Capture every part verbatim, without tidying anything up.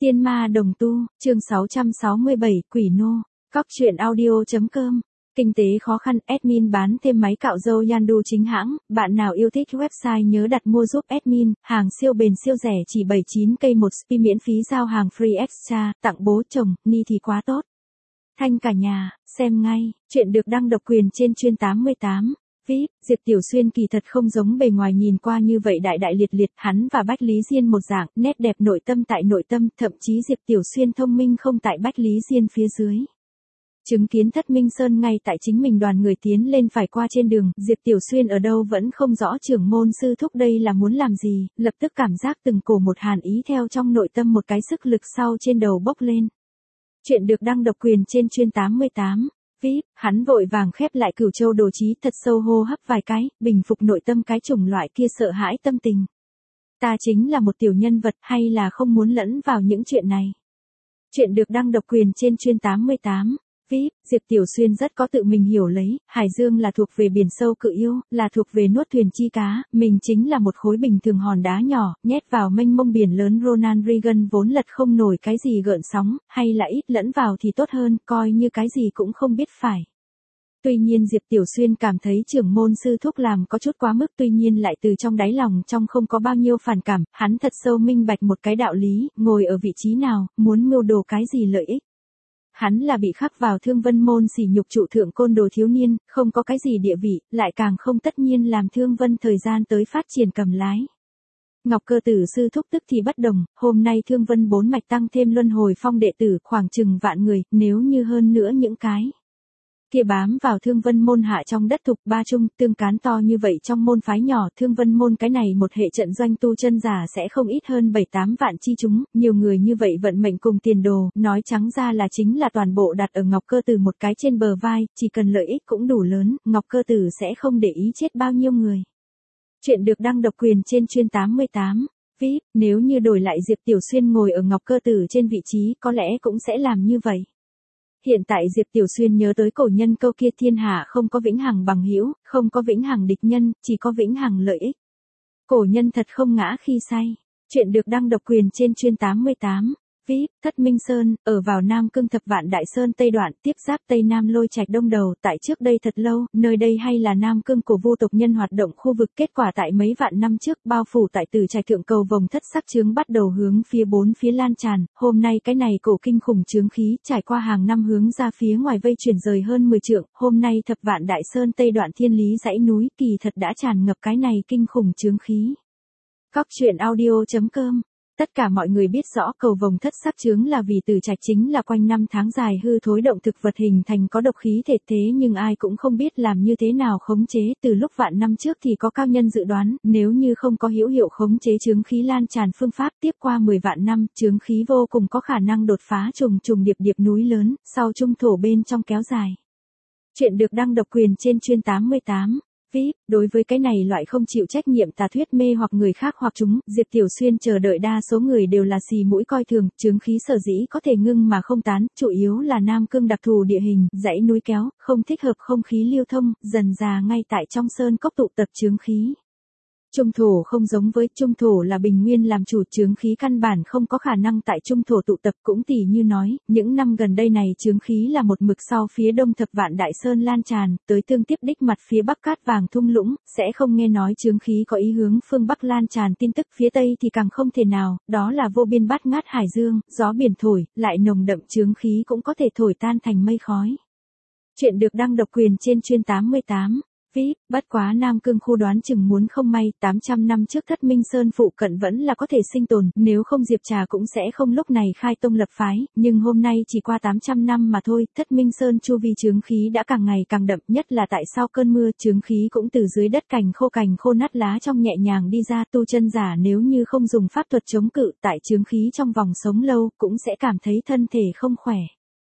Tiên ma đồng tu, chương sáu trăm sáu mươi bảy, Quỷ nô, cóc truyện audio.com. Kinh tế khó khăn, admin bán thêm máy cạo râu Yandu chính hãng, bạn nào yêu thích website nhớ đặt mua giúp admin, hàng siêu bền siêu rẻ chỉ bảy mươi chín k một spi miễn phí giao hàng free extra, tặng bố chồng, ni thì quá tốt. Thanh cả nhà, xem ngay, chuyện được đăng độc quyền trên chuyên tám mươi tám. vê i pê, Diệp Tiểu Xuyên kỳ thật không giống bề ngoài nhìn qua như vậy đại đại liệt liệt, hắn và Bách Lý Diên một dạng, nét đẹp nội tâm tại nội tâm, thậm chí Diệp Tiểu Xuyên thông minh không tại Bách Lý Diên phía dưới. Chứng kiến Thất Minh Sơn ngay tại chính mình đoàn người tiến lên phải qua trên đường, Diệp Tiểu Xuyên ở đâu vẫn không rõ trưởng môn sư thúc đây là muốn làm gì, lập tức cảm giác từng cổ một hàn ý theo trong nội tâm một cái sức lực sau trên đầu bốc lên. Chuyện được đăng độc quyền trên chuyên tám mươi tám. vê i pê, hắn vội vàng khép lại Cửu Châu đồ chí thật sâu hô hấp vài cái, bình phục nội tâm cái chủng loại kia sợ hãi tâm tình. Ta chính là một tiểu nhân vật hay là không muốn lẫn vào những chuyện này. Chuyện được đăng độc quyền trên chuyên tám mươi tám. vê i pê, Diệp Tiểu Xuyên rất có tự mình hiểu lấy, Hải Dương là thuộc về biển sâu cự yêu, là thuộc về nuốt thuyền chi cá, mình chính là một khối bình thường hòn đá nhỏ, nhét vào mênh mông biển lớn Ronald Reagan vốn lật không nổi cái gì gợn sóng, hay là ít lẫn vào thì tốt hơn, coi như cái gì cũng không biết phải. Tuy nhiên Diệp Tiểu Xuyên cảm thấy trưởng môn sư thúc làm có chút quá mức, tuy nhiên lại từ trong đáy lòng trong không có bao nhiêu phản cảm, hắn thật sâu minh bạch một cái đạo lý, ngồi ở vị trí nào, muốn mưu đồ cái gì lợi ích. Hắn là bị khắc vào Thương Vân môn sỉ nhục trụ thượng côn đồ thiếu niên, không có cái gì địa vị, lại càng không tất nhiên làm Thương Vân thời gian tới phát triển cầm lái. Ngọc Cơ Tử sư thúc tức thì bất đồng, hôm nay Thương Vân bốn mạch tăng thêm luân hồi phong đệ tử khoảng chừng vạn người, nếu như hơn nữa những cái kia bám vào Thương Vân môn hạ trong đất thục ba trung, tương cán to như vậy trong môn phái nhỏ, Thương Vân môn cái này một hệ trận doanh tu chân giả sẽ không ít hơn bảy tám vạn chi chúng, nhiều người như vậy vận mệnh cùng tiền đồ, nói trắng ra là chính là toàn bộ đặt ở Ngọc Cơ Tử một cái trên bờ vai, chỉ cần lợi ích cũng đủ lớn, Ngọc Cơ Tử sẽ không để ý chết bao nhiêu người. Chuyện được đăng độc quyền trên chuyên tám mươi tám. vê i pê, nếu như đổi lại Diệp Tiểu Xuyên ngồi ở Ngọc Cơ Tử trên vị trí, có lẽ cũng sẽ làm như vậy. Hiện tại Diệp Tiểu Xuyên nhớ tới cổ nhân câu kia, thiên hạ không có vĩnh hằng bằng hữu, không có vĩnh hằng địch nhân, chỉ có vĩnh hằng lợi ích. Cổ nhân thật không ngã khi say. Chuyện được đăng độc quyền trên chuyên tám mươi tám. vê i pê, Thất Minh Sơn, ở vào Nam Cương Thập Vạn Đại Sơn Tây Đoạn, tiếp giáp Tây Nam Lôi Trạch Đông Đầu, tại trước đây thật lâu, nơi đây hay là Nam Cương cổ vu tộc nhân hoạt động khu vực, kết quả tại mấy vạn năm trước, bao phủ tại Từ Trạch thượng cầu vồng thất sắc chướng bắt đầu hướng phía bốn phía lan tràn, hôm nay cái này cổ kinh khủng chướng khí, trải qua hàng năm hướng ra phía ngoài vây chuyển rời hơn mười trượng, hôm nay Thập Vạn Đại Sơn Tây Đoạn thiên lý dãy núi, kỳ thật đã tràn ngập cái này kinh khủng chướng khí. Cóc truyện audio.com. Tất cả mọi người biết rõ cầu vồng thất sắc chướng là vì Từ Trạch chính là quanh năm tháng dài hư thối động thực vật hình thành có độc khí thể, thế nhưng ai cũng không biết làm như thế nào khống chế, từ lúc vạn năm trước thì có cao nhân dự đoán, nếu như không có hữu hiệu khống chế chướng khí lan tràn phương pháp, tiếp qua mười vạn năm, chướng khí vô cùng có khả năng đột phá trùng trùng điệp điệp núi lớn, sau trung thổ bên trong kéo dài. Chuyện được đăng độc quyền trên chuyên tám mươi tám. vê i pê, đối với cái này loại không chịu trách nhiệm tà thuyết mê hoặc người khác hoặc chúng, Diệp Tiểu Xuyên chờ đợi đa số người đều là xì mũi coi thường, chướng khí sở dĩ có thể ngưng mà không tán, chủ yếu là Nam Cương đặc thù địa hình, dãy núi kéo, không thích hợp không khí lưu thông, dần dà ngay tại trong sơn cốc tụ tập chướng khí. Trung thổ không giống với, trung thổ là bình nguyên làm chủ, chướng khí căn bản không có khả năng tại trung thổ tụ tập, cũng tỉ như nói, những năm gần đây này chướng khí là một mực sau phía đông Thập Vạn Đại Sơn lan tràn, tới tương tiếp đích mặt phía bắc cát vàng thung lũng, sẽ không nghe nói chướng khí có ý hướng phương bắc lan tràn tin tức, phía tây thì càng không thể nào, đó là vô biên bát ngát Hải Dương, gió biển thổi, lại nồng đậm chướng khí cũng có thể thổi tan thành mây khói. Chuyện được đăng độc quyền trên chuyên tám mươi tám. vê i pê, bất quá Nam Cương khu đoán chừng muốn không may, tám trăm năm trước Thất Minh Sơn phụ cận vẫn là có thể sinh tồn, nếu không Diệp Trà cũng sẽ không lúc này khai tông lập phái, nhưng hôm nay chỉ qua tám trăm năm mà thôi, Thất Minh Sơn chu vi chướng khí đã càng ngày càng đậm, nhất là tại sau cơn mưa, chướng khí cũng từ dưới đất cành khô cành khô nát lá trong nhẹ nhàng đi ra, tu chân giả nếu như không dùng pháp thuật chống cự, tại chướng khí trong vòng sống lâu, cũng sẽ cảm thấy thân thể không khỏe.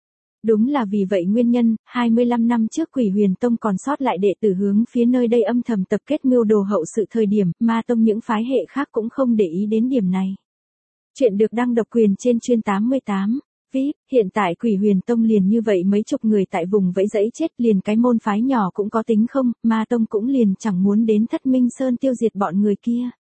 Đúng là vì vậy nguyên nhân, hai mươi lăm năm trước Quỷ Huyền Tông còn sót lại đệ tử hướng phía nơi đây âm thầm tập kết mưu đồ hậu sự thời điểm, Ma Tông những phái hệ khác cũng không để ý đến điểm này. Chuyện được đăng độc quyền trên chuyên tám mươi tám. vê i pê, hiện tại Quỷ Huyền Tông liền như vậy mấy chục người tại vùng vẫy dẫy chết, liền cái môn phái nhỏ cũng có tính không, Ma Tông cũng liền chẳng muốn đến Thất Minh Sơn tiêu diệt bọn người kia.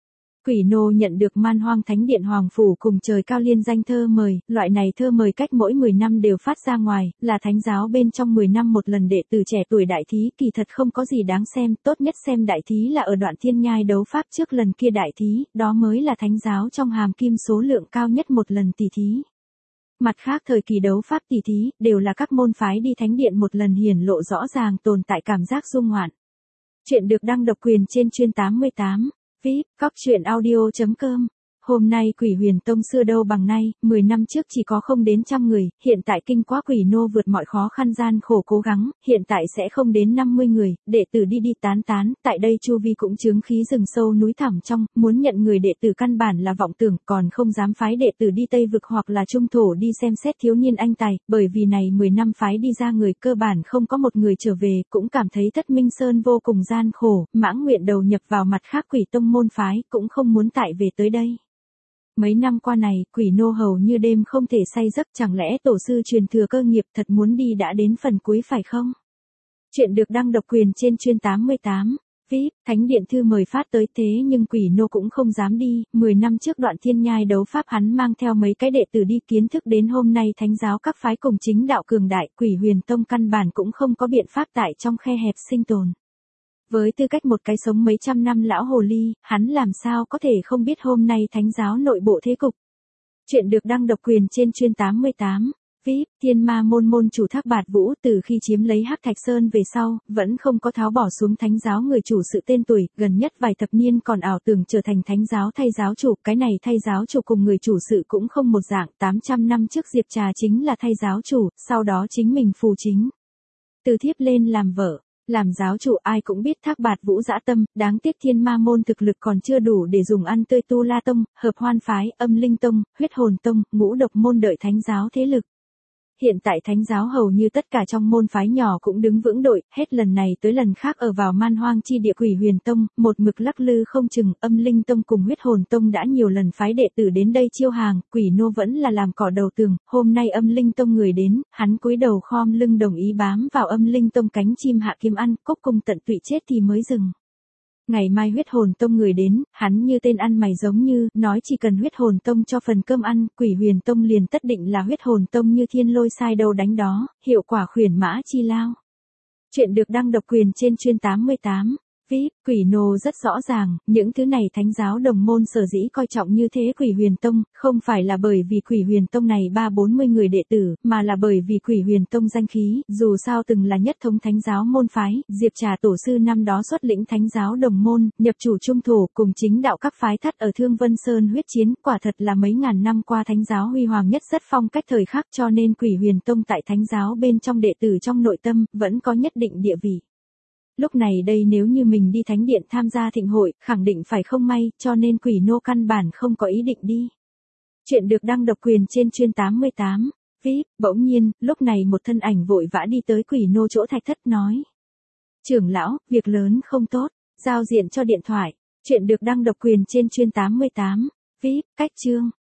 Quỷ nô nhận được Man Hoang Thánh Điện Hoàng Phủ cùng trời cao liên danh thơ mời, loại này thơ mời cách mỗi mười năm đều phát ra ngoài, là thánh giáo bên trong mười năm một lần đệ tử trẻ tuổi đại thí, kỳ thật không có gì đáng xem, tốt nhất xem đại thí là ở đoạn thiên nhai đấu pháp trước lần kia đại thí, đó mới là thánh giáo trong hàm kim số lượng cao nhất một lần tỷ thí. Mặt khác thời kỳ đấu pháp tỷ thí, đều là các môn phái đi thánh điện một lần hiển lộ rõ ràng tồn tại cảm giác dung ngoạn. Chuyện được đăng độc quyền trên chuyên tám mươi tám. vê i pê, cóc truyện audio chấm com. Hôm nay Quỷ Huyền Tông xưa đâu bằng nay, mười năm trước chỉ có không đến trăm người, hiện tại kinh quá Quỷ nô vượt mọi khó khăn gian khổ cố gắng, hiện tại sẽ không đến năm mươi người, đệ tử đi đi tán tán, tại đây chu vi cũng chướng khí rừng sâu núi thẳm trong, muốn nhận người đệ tử căn bản là vọng tưởng, còn không dám phái đệ tử đi Tây vực hoặc là Trung thổ đi xem xét thiếu niên anh tài, bởi vì này mười năm phái đi ra người cơ bản không có một người trở về, cũng cảm thấy Thất Minh Sơn vô cùng gian khổ, mãng nguyện đầu nhập vào mặt khác Quỷ tông môn phái, cũng không muốn tại về tới đây. Mấy năm qua này, Quỷ nô hầu như đêm không thể say giấc, chẳng lẽ tổ sư truyền thừa cơ nghiệp thật muốn đi đã đến phần cuối phải không? Chuyện được đăng độc quyền trên chuyên tám mươi tám. vê i pê, Thánh Điện thư mời phát tới thế nhưng Quỷ nô cũng không dám đi, mười năm trước đoạn thiên nhai đấu pháp hắn mang theo mấy cái đệ tử đi kiến thức đến hôm nay thánh giáo các phái cùng chính đạo cường đại, Quỷ Huyền Tông căn bản cũng không có biện pháp tại trong khe hẹp sinh tồn. Với tư cách một cái sống mấy trăm năm lão hồ ly, hắn làm sao có thể không biết hôm nay thánh giáo nội bộ thế cục. Chuyện được đăng độc quyền trên chuyên tám mươi tám. vê i pê, Thiên Ma môn môn chủ Thác Bạt Vũ từ khi chiếm lấy Hắc Thạch Sơn về sau, vẫn không có tháo bỏ xuống thánh giáo người chủ sự tên tuổi, gần nhất vài thập niên còn ảo tưởng trở thành thánh giáo thay giáo chủ, cái này thay giáo chủ cùng người chủ sự cũng không một dạng, tám trăm năm trước Diệp Trà chính là thay giáo chủ, sau đó chính mình phù chính. Từ thiếp lên làm vợ. Làm giáo chủ ai cũng biết Thác Bạt Vũ dã tâm, đáng tiếc Thiên Ma môn thực lực còn chưa đủ để dùng ăn tươi Tu La Tông, Hợp Hoan phái, Âm Linh Tông, Huyết Hồn Tông, Ngũ Độc môn đợi thánh giáo thế lực. Hiện tại thánh giáo hầu như tất cả trong môn phái nhỏ cũng đứng vững đội, hết lần này tới lần khác ở vào man hoang chi địa Quỷ Huyền Tông, một mực lắc lư không chừng, Âm Linh Tông cùng Huyết Hồn Tông đã nhiều lần phái đệ tử đến đây chiêu hàng, Quỷ nô vẫn là làm cỏ đầu tường, hôm nay Âm Linh Tông người đến, hắn cúi đầu khom lưng đồng ý bám vào Âm Linh Tông cánh chim hạ kim ăn, cốc cung tận tụy chết thì mới dừng. Ngày mai Huyết Hồn Tông người đến, hắn như tên ăn mày giống như, nói chỉ cần Huyết Hồn Tông cho phần cơm ăn, Quỷ Huyền Tông liền tất định là Huyết Hồn Tông như thiên lôi sai đâu đánh đó, hiệu quả khuyển mã chi lao. Chuyện được đăng độc quyền trên chuyên tám mươi tám. vê i pê, Quỷ nô rất rõ ràng, những thứ này thánh giáo đồng môn sở dĩ coi trọng như thế Quỷ Huyền Tông, không phải là bởi vì Quỷ Huyền Tông này ba bốn mươi người đệ tử, mà là bởi vì Quỷ Huyền Tông danh khí, dù sao từng là nhất thống thánh giáo môn phái, Diệp Trà tổ sư năm đó xuất lĩnh thánh giáo đồng môn, nhập chủ trung thổ cùng chính đạo các phái thắt ở Thương Vân Sơn huyết chiến, quả thật là mấy ngàn năm qua thánh giáo huy hoàng nhất rất phong cách thời khắc, cho nên Quỷ Huyền Tông tại thánh giáo bên trong đệ tử trong nội tâm, vẫn có nhất định địa vị. Lúc này đây nếu như mình đi thánh điện tham gia thịnh hội, khẳng định phải không may, cho nên Quỷ nô căn bản không có ý định đi. Chuyện được đăng độc quyền trên chuyên tám mươi tám. vê i pê, bỗng nhiên, lúc này một thân ảnh vội vã đi tới Quỷ nô chỗ thạch thất nói. Trưởng lão, việc lớn không tốt, giao diện cho điện thoại. Chuyện được đăng độc quyền trên chuyên tám mươi tám. vê i pê, cách chương.